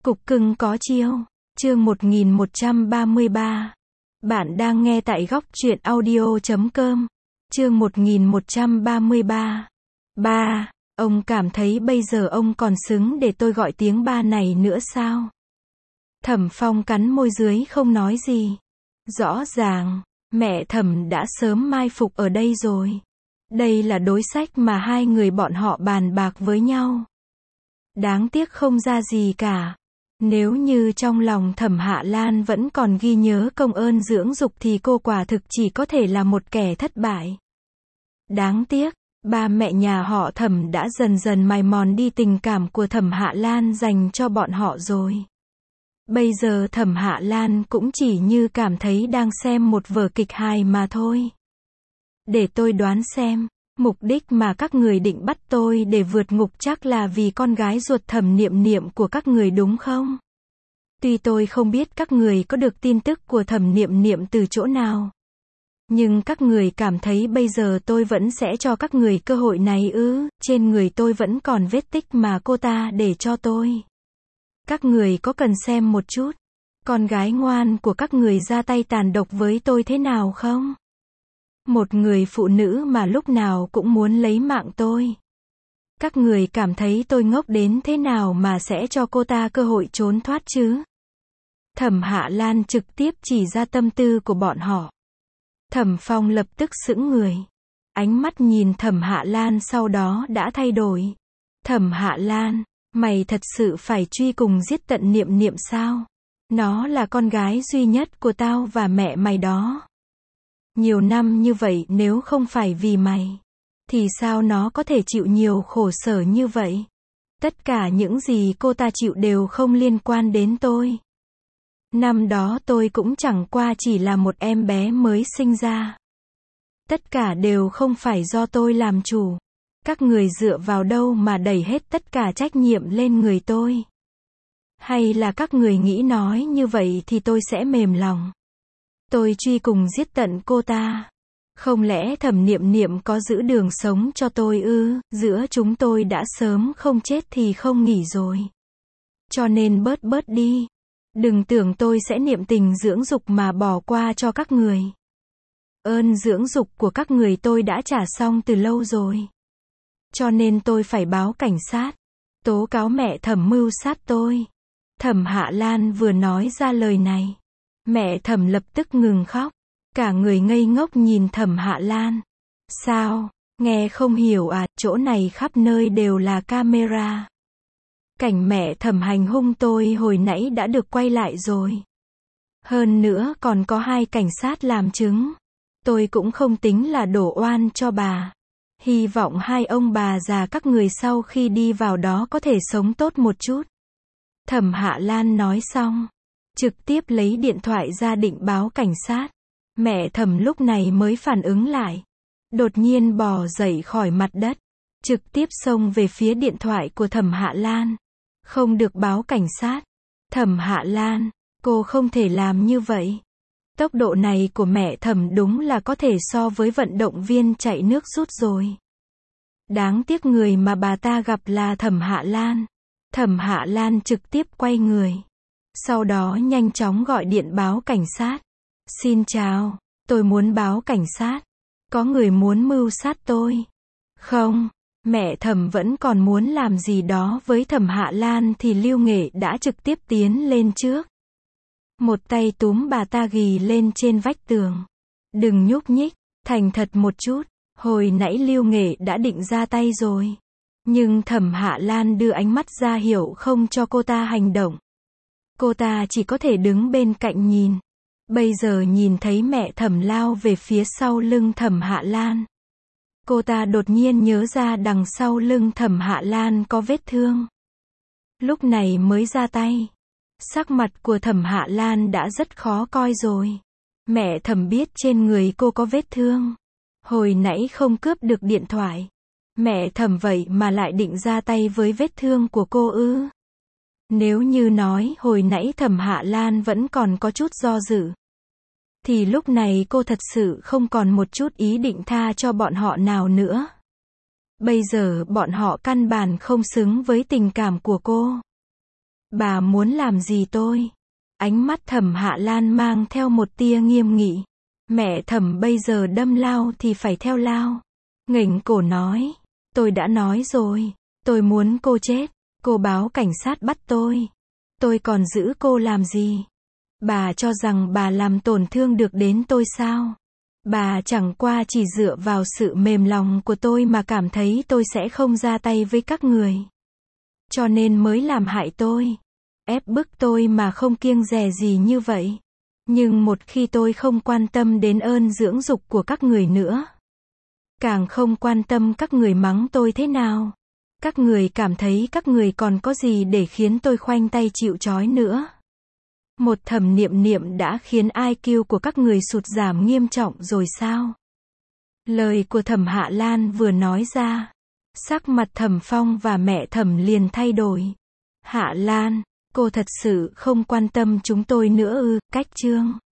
Cục cưng có chiêu. Chương 1133. Bạn đang nghe tại góc truyện audio.com. Chương 1133. Ba, ông cảm thấy bây giờ ông còn xứng để tôi gọi tiếng ba này nữa sao? Thẩm Phong cắn môi dưới không nói gì. Rõ ràng, mẹ Thẩm đã sớm mai phục ở đây rồi. Đây là đối sách mà hai người bọn họ bàn bạc với nhau. Đáng tiếc không ra gì cả. Nếu như trong lòng Thẩm Hạ Lan vẫn còn ghi nhớ công ơn dưỡng dục thì cô quả thực chỉ có thể là một kẻ thất bại. Đáng tiếc, ba mẹ nhà họ Thẩm đã dần dần mài mòn đi tình cảm của Thẩm Hạ Lan dành cho bọn họ rồi. Bây giờ Thẩm Hạ Lan cũng chỉ như cảm thấy đang xem một vở kịch hài mà thôi. Để tôi đoán xem, mục đích mà các người định bắt tôi để vượt ngục chắc là vì con gái ruột Thẩm Niệm Niệm của các người đúng không? Tuy tôi không biết các người có được tin tức của Thẩm Niệm Niệm từ chỗ nào. Nhưng các người cảm thấy bây giờ tôi vẫn sẽ cho các người cơ hội này ư? Trên người tôi vẫn còn vết tích mà cô ta để cho tôi. Các người có cần xem một chút, con gái ngoan của các người ra tay tàn độc với tôi thế nào không? Một người phụ nữ mà lúc nào cũng muốn lấy mạng tôi. Các người cảm thấy tôi ngốc đến thế nào mà sẽ cho cô ta cơ hội trốn thoát chứ? Thẩm Hạ Lan trực tiếp chỉ ra tâm tư của bọn họ. Thẩm Phong lập tức sững người. Ánh mắt nhìn Thẩm Hạ Lan sau đó đã thay đổi. Thẩm Hạ Lan, mày thật sự phải truy cùng giết tận Niệm Niệm sao? Nó là con gái duy nhất của tao và mẹ mày đó. Nhiều năm như vậy nếu không phải vì mày, thì sao nó có thể chịu nhiều khổ sở như vậy? Tất cả những gì cô ta chịu đều không liên quan đến tôi. Năm đó tôi cũng chẳng qua chỉ là một em bé mới sinh ra. Tất cả đều không phải do tôi làm chủ. Các người dựa vào đâu mà đẩy hết tất cả trách nhiệm lên người tôi? Hay là các người nghĩ nói như vậy thì tôi sẽ mềm lòng? Tôi truy cùng giết tận cô ta. Không lẽ Thẩm Niệm Niệm có giữ đường sống cho tôi ư? Giữa chúng tôi đã sớm không chết thì không nghỉ rồi. Cho nên bớt đi. Đừng tưởng tôi sẽ niệm tình dưỡng dục mà bỏ qua cho các người. Ơn dưỡng dục của các người tôi đã trả xong từ lâu rồi. Cho nên tôi phải báo cảnh sát, tố cáo mẹ Thẩm mưu sát tôi. Thẩm Hạ Lan vừa nói ra lời này, mẹ Thẩm lập tức ngừng khóc. Cả người ngây ngốc nhìn Thẩm Hạ Lan. Sao, nghe không hiểu à? Chỗ này khắp nơi đều là camera. Cảnh mẹ Thẩm hành hung tôi hồi nãy đã được quay lại rồi. Hơn nữa còn có 2 cảnh sát làm chứng. Tôi cũng không tính là đổ oan cho bà. Hy vọng 2 ông bà già các người sau khi đi vào đó có thể sống tốt một chút. Thẩm Hạ Lan nói xong, trực tiếp lấy điện thoại ra định báo cảnh sát. Mẹ Thẩm lúc này mới phản ứng lại. Đột nhiên bò dậy khỏi mặt đất, trực tiếp xông về phía điện thoại của Thẩm Hạ Lan. Không được báo cảnh sát. Thẩm Hạ Lan, cô không thể làm như vậy. Tốc độ này của mẹ Thẩm đúng là có thể so với vận động viên chạy nước rút rồi. Đáng tiếc người mà bà ta gặp là Thẩm Hạ Lan. Thẩm Hạ Lan trực tiếp quay người. Sau đó nhanh chóng gọi điện báo cảnh sát. Xin chào, tôi muốn báo cảnh sát. Có người muốn mưu sát tôi. Không, mẹ Thẩm vẫn còn muốn làm gì đó với Thẩm Hạ Lan thì Lưu Nghệ đã trực tiếp tiến lên trước. Một tay túm bà ta ghì lên trên vách tường. Đừng nhúc nhích, thành thật một chút. Hồi nãy Lưu Nghệ đã định ra tay rồi. Nhưng Thẩm Hạ Lan đưa ánh mắt ra hiệu không cho cô ta hành động. Cô ta chỉ có thể đứng bên cạnh nhìn. Bây giờ nhìn thấy mẹ Thẩm lao về phía sau lưng Thẩm Hạ Lan. Cô ta đột nhiên nhớ ra đằng sau lưng Thẩm Hạ Lan có vết thương. Lúc này mới ra tay. Sắc mặt của Thẩm Hạ Lan đã rất khó coi rồi. Mẹ Thẩm biết trên người cô có vết thương. Hồi nãy không cướp được điện thoại. Mẹ Thẩm vậy mà lại định ra tay với vết thương của cô ư? Nếu như nói hồi nãy Thẩm Hạ Lan vẫn còn có chút do dự, thì lúc này cô thật sự không còn một chút ý định tha cho bọn họ nào nữa. Bây giờ bọn họ căn bản không xứng với tình cảm của cô. Bà muốn làm gì tôi? Ánh mắt Thẩm Hạ Lan mang theo một tia nghiêm nghị. Mẹ Thẩm bây giờ đâm lao thì phải theo lao. Nghềnh cổ nói. Tôi đã nói rồi. Tôi muốn cô chết. Cô báo cảnh sát bắt tôi. Tôi còn giữ cô làm gì? Bà cho rằng bà làm tổn thương được đến tôi sao? Bà chẳng qua chỉ dựa vào sự mềm lòng của tôi mà cảm thấy tôi sẽ không ra tay với các người. Cho nên mới làm hại tôi. Ép bức tôi mà không kiêng dè gì như vậy. Nhưng một khi tôi không quan tâm đến ơn dưỡng dục của các người nữa, càng không quan tâm các người mắng tôi thế nào, các người cảm thấy các người còn có gì để khiến tôi khoanh tay chịu trói nữa. Một Thẩm Niệm Niệm đã khiến IQ của các người sụt giảm nghiêm trọng rồi sao? Lời của Thẩm Hạ Lan vừa nói ra, sắc mặt Thẩm Phong và mẹ Thẩm liền thay đổi. Hạ Lan, cô thật sự không quan tâm chúng tôi nữa ư? Cách chương